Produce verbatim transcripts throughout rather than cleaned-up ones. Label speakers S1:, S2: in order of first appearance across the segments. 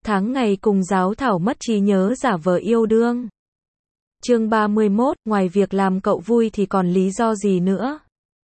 S1: tháng ngày cùng giáo thảo mất trí nhớ giả vờ yêu đương. Chương ba mươi mốt, ngoài việc làm cậu vui thì còn lý do gì nữa?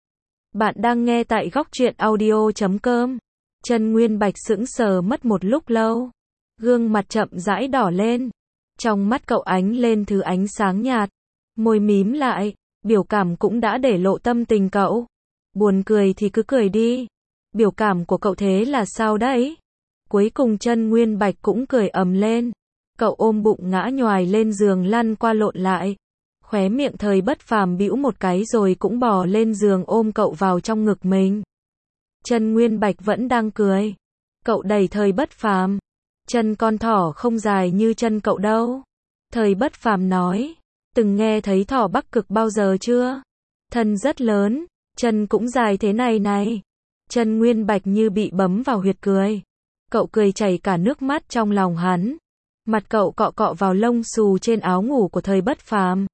S1: Bạn đang nghe tại góc truyện audio chấm com. Chân Nguyên Bạch sững sờ mất một lúc lâu. Gương mặt chậm rãi đỏ lên. Trong mắt cậu ánh lên thứ ánh sáng nhạt. Môi mím lại. Biểu cảm cũng đã để lộ tâm tình cậu. Buồn cười thì cứ cười đi. Biểu cảm của cậu thế là sao đấy? Cuối cùng Chân Nguyên Bạch cũng cười ầm lên. Cậu ôm bụng ngã nhoài lên giường lăn qua lộn lại. Khóe miệng Thời Bất Phàm bĩu một cái rồi cũng bò lên giường ôm cậu vào trong ngực mình. Chân Nguyên Bạch vẫn đang cười. Cậu đẩy Thời Bất Phàm. Chân con thỏ không dài như chân cậu đâu. Thời Bất Phàm nói. Từng nghe thấy thỏ Bắc Cực bao giờ chưa? Thân rất lớn, chân cũng dài thế này này. Chân Nguyên Bạch như bị bấm vào huyệt cười. Cậu cười chảy cả nước mắt trong lòng hắn. Mặt cậu cọ cọ vào lông xù trên áo ngủ của Thời Bất Phàm.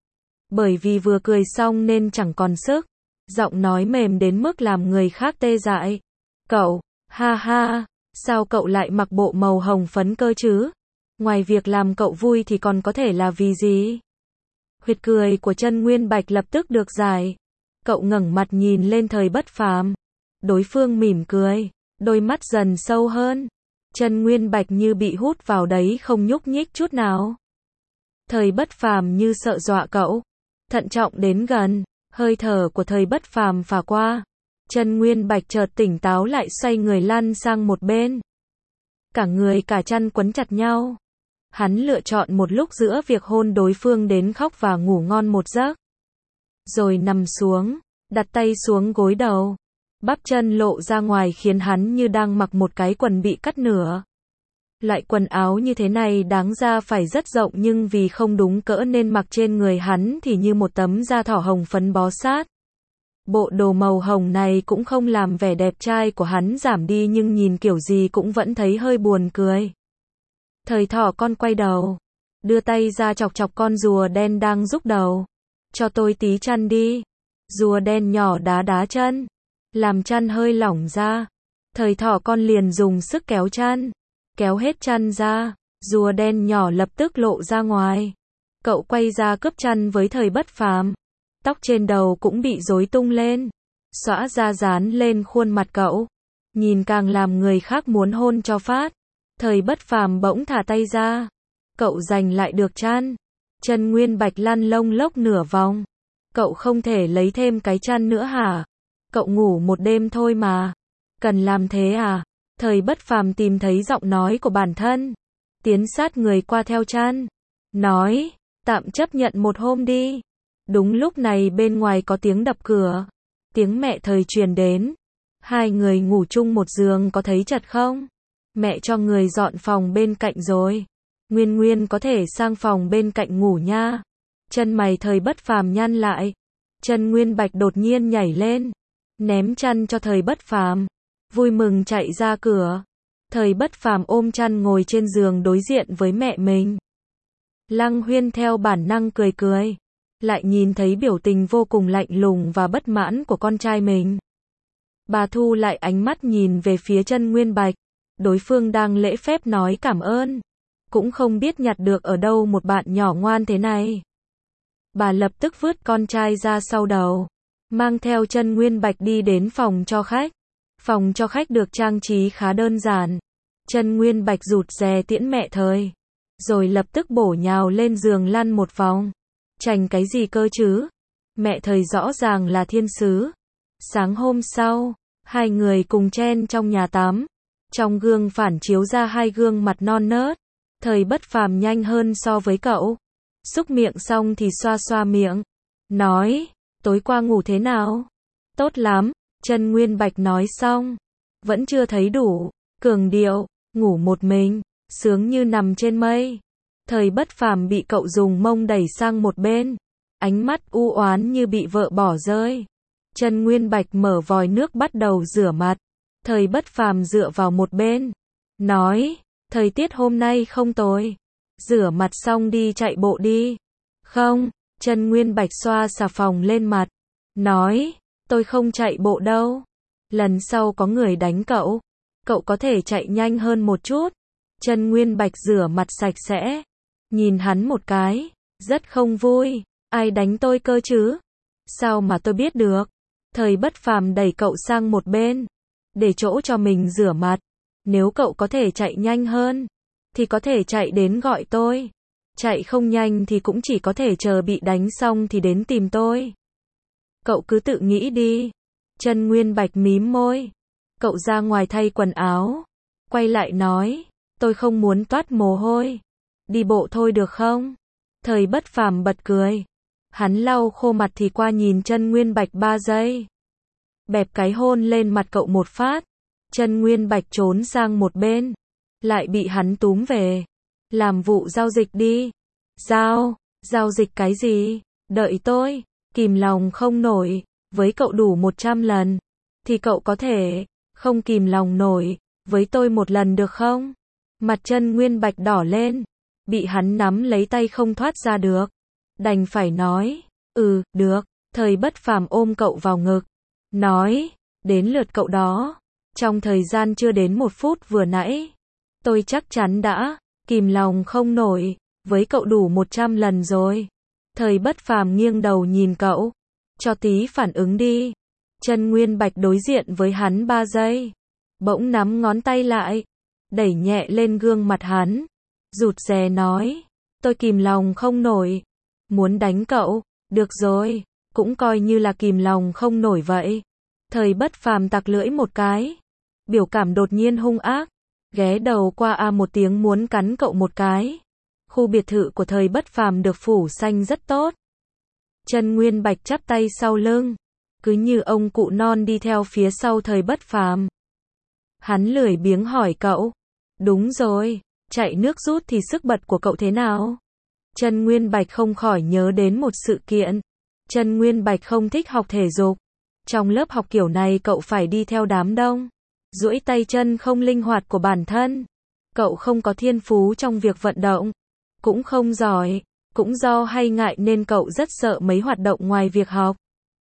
S1: Bởi vì vừa cười xong nên chẳng còn sức. Giọng nói mềm đến mức làm người khác tê dại. Cậu, ha ha, sao cậu lại mặc bộ màu hồng phấn cơ chứ? Ngoài việc làm cậu vui thì còn có thể là vì gì? Huyệt cười của Chân Nguyên Bạch lập tức được giải. Cậu ngẩng mặt nhìn lên Thời Bất Phàm. Đối phương mỉm cười, đôi mắt dần sâu hơn. Chân Nguyên Bạch như bị hút vào đấy không nhúc nhích chút nào. Thời Bất Phàm như sợ dọa cậu. Thận trọng đến gần, hơi thở của Thời Bất Phàm phả qua. Chân Nguyên Bạch chợt tỉnh táo lại xoay người lăn sang một bên. Cả người cả chăn quấn chặt nhau. Hắn lựa chọn một lúc giữa việc hôn đối phương đến khóc và ngủ ngon một giấc. Rồi nằm xuống, đặt tay xuống gối đầu. Bắp chân lộ ra ngoài khiến hắn như đang mặc một cái quần bị cắt nửa. Loại quần áo như thế này đáng ra phải rất rộng nhưng vì không đúng cỡ nên mặc trên người hắn thì như một tấm da thỏ hồng phấn bó sát. Bộ đồ màu hồng này cũng không làm vẻ đẹp trai của hắn giảm đi nhưng nhìn kiểu gì cũng vẫn thấy hơi buồn cười. Thời thỏ con quay đầu, đưa tay ra chọc chọc con rùa đen đang rúc đầu. Cho tôi tí chăn đi. Rùa đen nhỏ đá đá chân, làm chăn hơi lỏng ra. Thời thỏ con liền dùng sức kéo chăn, kéo hết chăn ra, rùa đen nhỏ lập tức lộ ra ngoài. Cậu quay ra cướp chăn với Thời Bất Phàm. Tóc trên đầu cũng bị rối tung lên, xõa ra dán lên khuôn mặt cậu. Nhìn càng làm người khác muốn hôn cho phát. Thời Bất Phàm bỗng thả tay ra. Cậu giành lại được chăn. Chân Nguyên Bạch lăn lông lốc nửa vòng. Cậu không thể lấy thêm cái chăn nữa hả? Cậu ngủ một đêm thôi mà. Cần làm thế à? Thời Bất Phàm tìm thấy giọng nói của bản thân. Tiến sát người qua theo chăn. Nói, tạm chấp nhận một hôm đi. Đúng lúc này bên ngoài có tiếng đập cửa. Tiếng mẹ Thời truyền đến. Hai người ngủ chung một giường có thấy chật không? Mẹ cho người dọn phòng bên cạnh rồi. Nguyên Nguyên có thể sang phòng bên cạnh ngủ nha. Chân mày Thời Bất Phàm nhăn lại. Chân Nguyên Bạch đột nhiên nhảy lên, ném chăn cho Thời Bất Phàm, vui mừng chạy ra cửa. Thời Bất Phàm ôm chăn ngồi trên giường đối diện với mẹ mình. Lăng Huyên theo bản năng cười cười, lại nhìn thấy biểu tình vô cùng lạnh lùng và bất mãn của con trai mình. Bà thu lại ánh mắt nhìn về phía Chân Nguyên Bạch. Đối phương đang lễ phép nói cảm ơn, cũng không biết nhặt được ở đâu một bạn nhỏ ngoan thế này. Bà lập tức vứt con trai ra sau đầu, mang theo Chân Nguyên Bạch đi đến phòng cho khách. Phòng cho khách được trang trí khá đơn giản. Chân Nguyên Bạch rụt rè tiễn mẹ Thời, rồi lập tức bổ nhào lên giường lăn một vòng. Chành cái gì cơ chứ? Mẹ Thời rõ ràng là thiên sứ. Sáng hôm sau, hai người cùng chen trong nhà tắm. Trong gương phản chiếu ra hai gương mặt non nớt. Thời Bất Phàm nhanh hơn so với cậu. Xúc miệng xong thì xoa xoa miệng. Nói, tối qua ngủ thế nào? Tốt lắm. Chân Nguyên Bạch nói xong. Vẫn chưa thấy đủ. Cường điệu, ngủ một mình, sướng như nằm trên mây. Thời Bất Phàm bị cậu dùng mông đẩy sang một bên. Ánh mắt u oán như bị vợ bỏ rơi. Chân Nguyên Bạch mở vòi nước bắt đầu rửa mặt. Thời Bất Phàm dựa vào một bên. Nói, thời tiết hôm nay không tồi. Rửa mặt xong đi chạy bộ đi. Không, Chân Nguyên Bạch xoa xà phòng lên mặt. Nói, tôi không chạy bộ đâu. Lần sau có người đánh cậu, cậu có thể chạy nhanh hơn một chút. Trần Nguyên Bạch rửa mặt sạch sẽ, nhìn hắn một cái, rất không vui, ai đánh tôi cơ chứ? Sao mà tôi biết được? Thời Bất Phàm đẩy cậu sang một bên, để chỗ cho mình rửa mặt. Nếu cậu có thể chạy nhanh hơn, thì có thể chạy đến gọi tôi. Chạy không nhanh thì cũng chỉ có thể chờ bị đánh xong thì đến tìm tôi. Cậu cứ tự nghĩ đi. Trần Nguyên Bạch mím môi. Cậu ra ngoài thay quần áo, quay lại nói, tôi không muốn toát mồ hôi. Đi bộ thôi được không? Thời Bất Phàm bật cười. Hắn lau khô mặt thì qua nhìn Trần Nguyên Bạch ba giây. Bẹp cái hôn lên mặt cậu một phát. Trần Nguyên Bạch trốn sang một bên, lại bị hắn túm về. Làm vụ giao dịch đi. Giao, giao dịch cái gì? Đợi tôi, kìm lòng không nổi, với cậu đủ một trăm lần, thì cậu có thể, không kìm lòng nổi, với tôi một lần được không? Mặt Trần Nguyên Bạch đỏ lên, bị hắn nắm lấy tay không thoát ra được. Đành phải nói, ừ, được. Thời Bất Phàm ôm cậu vào ngực, nói, đến lượt cậu đó. Trong thời gian chưa đến một phút vừa nãy, tôi chắc chắn đã, kìm lòng không nổi, với cậu đủ một trăm lần rồi. Thời Bất Phàm nghiêng đầu nhìn cậu, cho tí phản ứng đi. Trần Nguyên Bạch đối diện với hắn ba giây, bỗng nắm ngón tay lại, đẩy nhẹ lên gương mặt hắn, rụt rè nói, tôi kìm lòng không nổi, muốn đánh cậu, được rồi, cũng coi như là kìm lòng không nổi vậy. Thời Bất Phàm tặc lưỡi một cái, biểu cảm đột nhiên hung ác, ghé đầu qua a một tiếng muốn cắn cậu một cái. Khu biệt thự của Thời Bất Phàm được phủ xanh rất tốt. Trần Nguyên Bạch chắp tay sau lưng, cứ như ông cụ non đi theo phía sau Thời Bất Phàm. Hắn lười biếng hỏi cậu, đúng rồi, chạy nước rút thì sức bật của cậu thế nào? Trần Nguyên Bạch không khỏi nhớ đến một sự kiện. Trần Nguyên Bạch không thích học thể dục. Trong lớp học kiểu này cậu phải đi theo đám đông, duỗi tay chân không linh hoạt của bản thân. Cậu không có thiên phú trong việc vận động, cũng không giỏi, cũng do hay ngại nên cậu rất sợ mấy hoạt động ngoài việc học.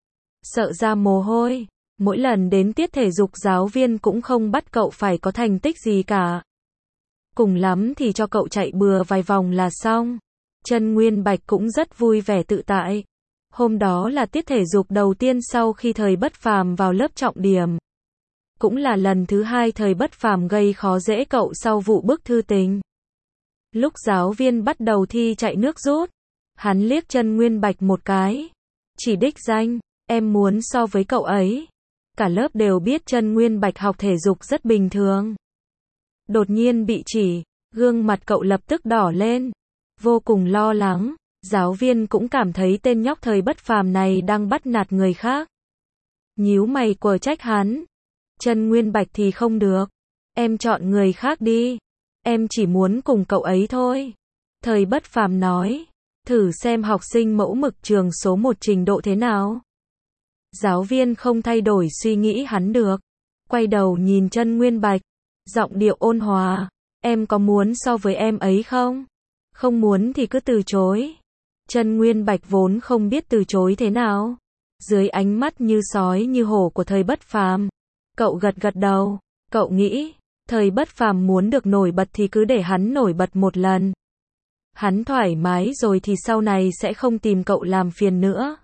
S1: Sợ ra mồ hôi, mỗi lần đến tiết thể dục giáo viên cũng không bắt cậu phải có thành tích gì cả. Cùng lắm thì cho cậu chạy bừa vài vòng là xong. Trần Nguyên Bạch cũng rất vui vẻ tự tại. Hôm đó là tiết thể dục đầu tiên sau khi Thời Bất Phàm vào lớp trọng điểm. Cũng là lần thứ hai Thời Bất Phàm gây khó dễ cậu sau vụ bức thư tình. Lúc giáo viên bắt đầu thi chạy nước rút, hắn liếc Trần Nguyên Bạch một cái, chỉ đích danh, em muốn so với cậu ấy. Cả lớp đều biết Trần Nguyên Bạch học thể dục rất bình thường. Đột nhiên bị chỉ, gương mặt cậu lập tức đỏ lên, vô cùng lo lắng. Giáo viên cũng cảm thấy tên nhóc Thời Bất Phàm này đang bắt nạt người khác. Nhíu mày quở trách hắn. Trần Nguyên Bạch thì không được. Em chọn người khác đi. Em chỉ muốn cùng cậu ấy thôi. Thời Bất Phàm nói. Thử xem học sinh mẫu mực trường số một trình độ thế nào. Giáo viên không thay đổi suy nghĩ hắn được. Quay đầu nhìn Trần Nguyên Bạch. Giọng điệu ôn hòa. Em có muốn so với em ấy không? Không muốn thì cứ từ chối. Trần Nguyên Bạch vốn không biết từ chối thế nào. Dưới ánh mắt như sói như hổ của Thời Bất Phàm, cậu gật gật đầu. Cậu nghĩ, Thời Bất Phàm muốn được nổi bật thì cứ để hắn nổi bật một lần. Hắn thoải mái rồi thì sau này sẽ không tìm cậu làm phiền nữa.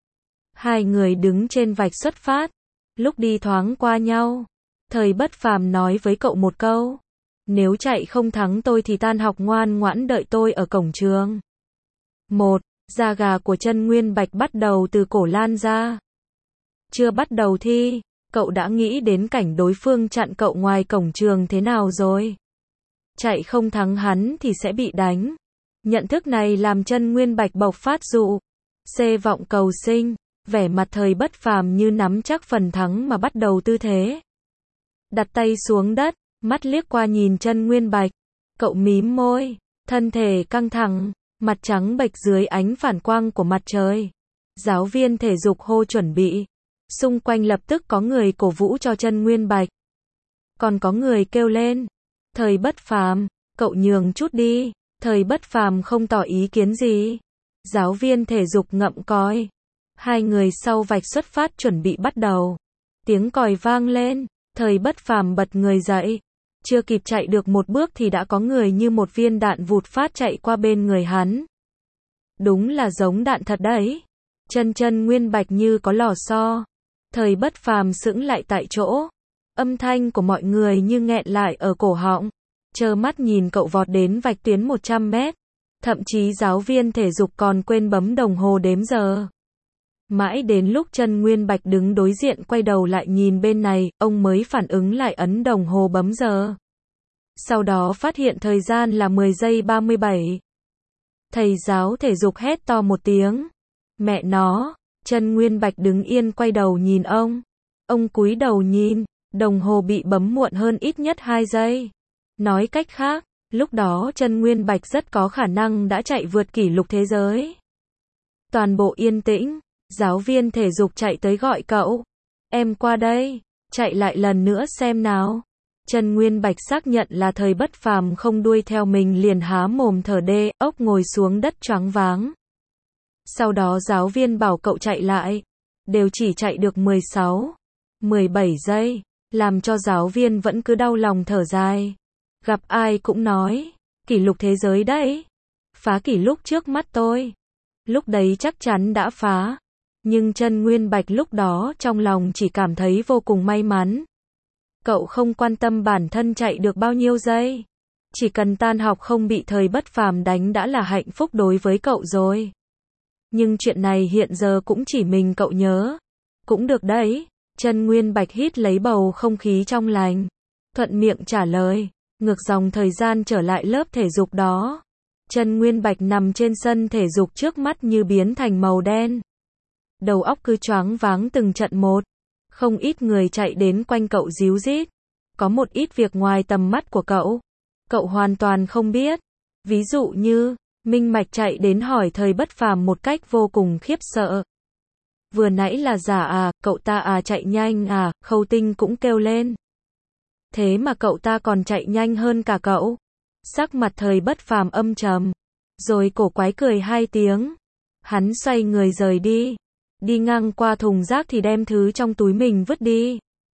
S1: Hai người đứng trên vạch xuất phát, lúc đi thoáng qua nhau. Thời Bất Phàm nói với cậu một câu, nếu chạy không thắng tôi thì tan học ngoan ngoãn đợi tôi ở cổng trường. Một, da gà của Trần Nguyên Bạch bắt đầu từ cổ lan ra. Chưa bắt đầu thi, cậu đã nghĩ đến cảnh đối phương chặn cậu ngoài cổng trường thế nào rồi. Chạy không thắng hắn thì sẽ bị đánh. Nhận thức này làm Trần Nguyên Bạch bộc phát dụ. Xê vọng cầu sinh, vẻ mặt Thời Bất Phàm như nắm chắc phần thắng mà bắt đầu tư thế. Đặt tay xuống đất, mắt liếc qua nhìn Trần Nguyên Bạch. Cậu mím môi, thân thể căng thẳng. Mặt trắng bệch dưới ánh phản quang của mặt trời. Giáo viên thể dục hô chuẩn bị. Xung quanh lập tức có người cổ vũ cho Trần Nguyên Bạch. Còn có người kêu lên. Thời Bất Phàm, cậu nhường chút đi. Thời Bất Phàm không tỏ ý kiến gì. Giáo viên thể dục ngậm còi. Hai người sau vạch xuất phát chuẩn bị bắt đầu. Tiếng còi vang lên. Thời Bất Phàm bật người dậy. Chưa kịp chạy được một bước thì đã có người như một viên đạn vụt phát chạy qua bên người hắn. Đúng là giống đạn thật đấy. Chân chân Nguyên Bạch như có lò xo. Thời Bất Phàm sững lại tại chỗ. Âm thanh của mọi người như nghẹn lại ở cổ họng. Trơ mắt nhìn cậu vọt đến vạch tuyến một trăm mét. Thậm chí giáo viên thể dục còn quên bấm đồng hồ đếm giờ. Mãi đến lúc Chân Nguyên Bạch đứng đối diện quay đầu lại nhìn bên này, ông mới phản ứng lại ấn đồng hồ bấm giờ. Sau đó phát hiện thời gian là mười giây ba mươi bảy. Thầy giáo thể dục hét to một tiếng. Mẹ nó, Chân Nguyên Bạch đứng yên quay đầu nhìn ông. Ông cúi đầu nhìn, đồng hồ bị bấm muộn hơn ít nhất hai giây. Nói cách khác, lúc đó Chân Nguyên Bạch rất có khả năng đã chạy vượt kỷ lục thế giới. Toàn bộ yên tĩnh, giáo viên thể dục chạy tới gọi cậu. Em qua đây, chạy lại lần nữa xem nào. Chân Nguyên Bạch xác nhận là Thời Bất Phàm không đuôi theo mình liền há mồm thở đê, ốc ngồi xuống đất choáng váng. Sau đó giáo viên bảo cậu chạy lại. Đều chỉ chạy được mười sáu, mười bảy giây, làm cho giáo viên vẫn cứ đau lòng thở dài. Gặp ai cũng nói, kỷ lục thế giới đấy. Phá kỷ lục trước mắt tôi. Lúc đấy chắc chắn đã phá. Nhưng Chân Nguyên Bạch lúc đó trong lòng chỉ cảm thấy vô cùng may mắn. Cậu không quan tâm bản thân chạy được bao nhiêu giây. Chỉ cần tan học không bị Thời Bất Phàm đánh đã là hạnh phúc đối với cậu rồi. Nhưng chuyện này hiện giờ cũng chỉ mình cậu nhớ. Cũng được đấy. Chân Nguyên Bạch hít lấy bầu không khí trong lành. Thuận miệng trả lời. Ngược dòng thời gian trở lại lớp thể dục đó. Chân Nguyên Bạch nằm trên sân thể dục trước mắt như biến thành màu đen. Đầu óc cứ choáng váng từng trận một. Không ít người chạy đến quanh cậu ríu rít. Có một ít việc ngoài tầm mắt của cậu. Cậu hoàn toàn không biết. Ví dụ như, Minh Mạch chạy đến hỏi Thời Bất Phàm một cách vô cùng khiếp sợ. Vừa nãy là giả à, cậu ta à chạy nhanh à, Khâu Tinh cũng kêu lên. Thế mà cậu ta còn chạy nhanh hơn cả cậu. Sắc mặt Thời Bất Phàm âm trầm. Rồi cổ quái cười hai tiếng. Hắn xoay người rời đi. Đi ngang qua thùng rác thì đem thứ trong túi mình vứt đi.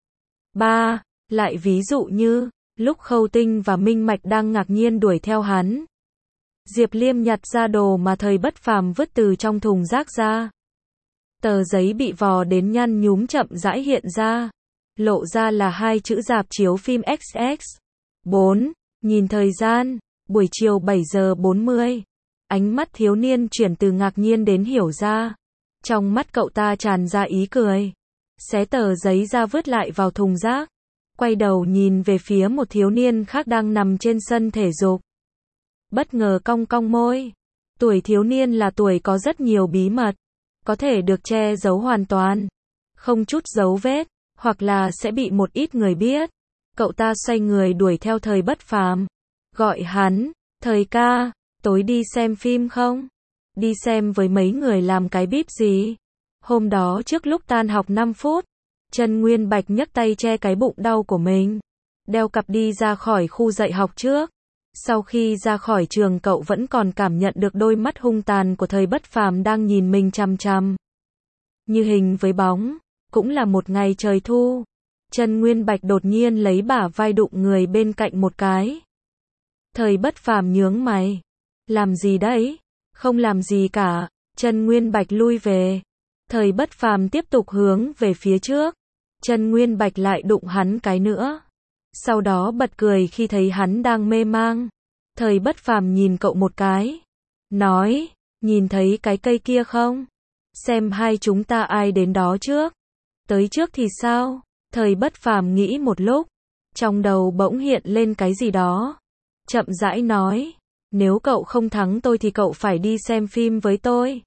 S1: ba. Lại ví dụ như, lúc Khâu Tinh và Minh Mạch đang ngạc nhiên đuổi theo hắn. Diệp Liêm nhặt ra đồ mà Thời Bất Phàm vứt từ trong thùng rác ra. Tờ giấy bị vò đến nhăn nhúm chậm rãi hiện ra. Lộ ra là hai chữ rạp chiếu phim ích ích. bốn. Nhìn thời gian, buổi chiều bảy giờ bốn mươi. Ánh mắt thiếu niên chuyển từ ngạc nhiên đến hiểu ra. Trong mắt cậu ta tràn ra ý cười. Xé tờ giấy ra vứt lại vào thùng rác. Quay đầu nhìn về phía một thiếu niên khác đang nằm trên sân thể dục. Bất ngờ cong cong môi. Tuổi thiếu niên là tuổi có rất nhiều bí mật. Có thể được che giấu hoàn toàn. Không chút dấu vết. Hoặc là sẽ bị một ít người biết. Cậu ta xoay người đuổi theo Thời Bất Phàm. Gọi hắn. Thời ca, tối đi xem phim không? Đi xem với mấy người làm cái bíp gì? Hôm đó trước lúc tan học năm phút. Chân Nguyên Bạch nhấc tay che cái bụng đau của mình. Đeo cặp đi ra khỏi khu dạy học trước. Sau khi ra khỏi trường cậu vẫn còn cảm nhận được đôi mắt hung tàn của Thời Bất Phàm đang nhìn mình chằm chằm. Như hình với bóng. Cũng là một ngày trời thu. Chân Nguyên Bạch đột nhiên lấy bả vai đụng người bên cạnh một cái. Thời Bất Phàm nhướng mày. Làm gì đấy? Không làm gì cả. Chân Nguyên Bạch lui về. Thời Bất Phàm tiếp tục hướng về phía trước. Chân Nguyên Bạch lại đụng hắn cái nữa. Sau đó bật cười khi thấy hắn đang mê mang. Thời Bất Phàm nhìn cậu một cái. Nói, nhìn thấy cái cây kia không? Xem hai chúng ta ai đến đó trước. Tới trước thì sao? Thời Bất Phàm nghĩ một lúc. Trong đầu bỗng hiện lên cái gì đó. Chậm rãi nói. Nếu cậu không thắng tôi thì cậu phải đi xem phim với tôi.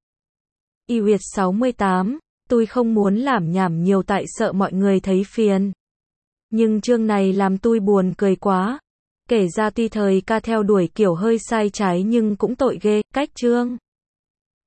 S1: i u ét sáu mươi tám. Tôi không muốn làm nhảm nhiều tại sợ mọi người thấy phiền. Nhưng chương này làm tôi buồn cười quá. Kể ra tuy thời ca theo đuổi kiểu hơi sai trái nhưng cũng tội ghê. Cách chương.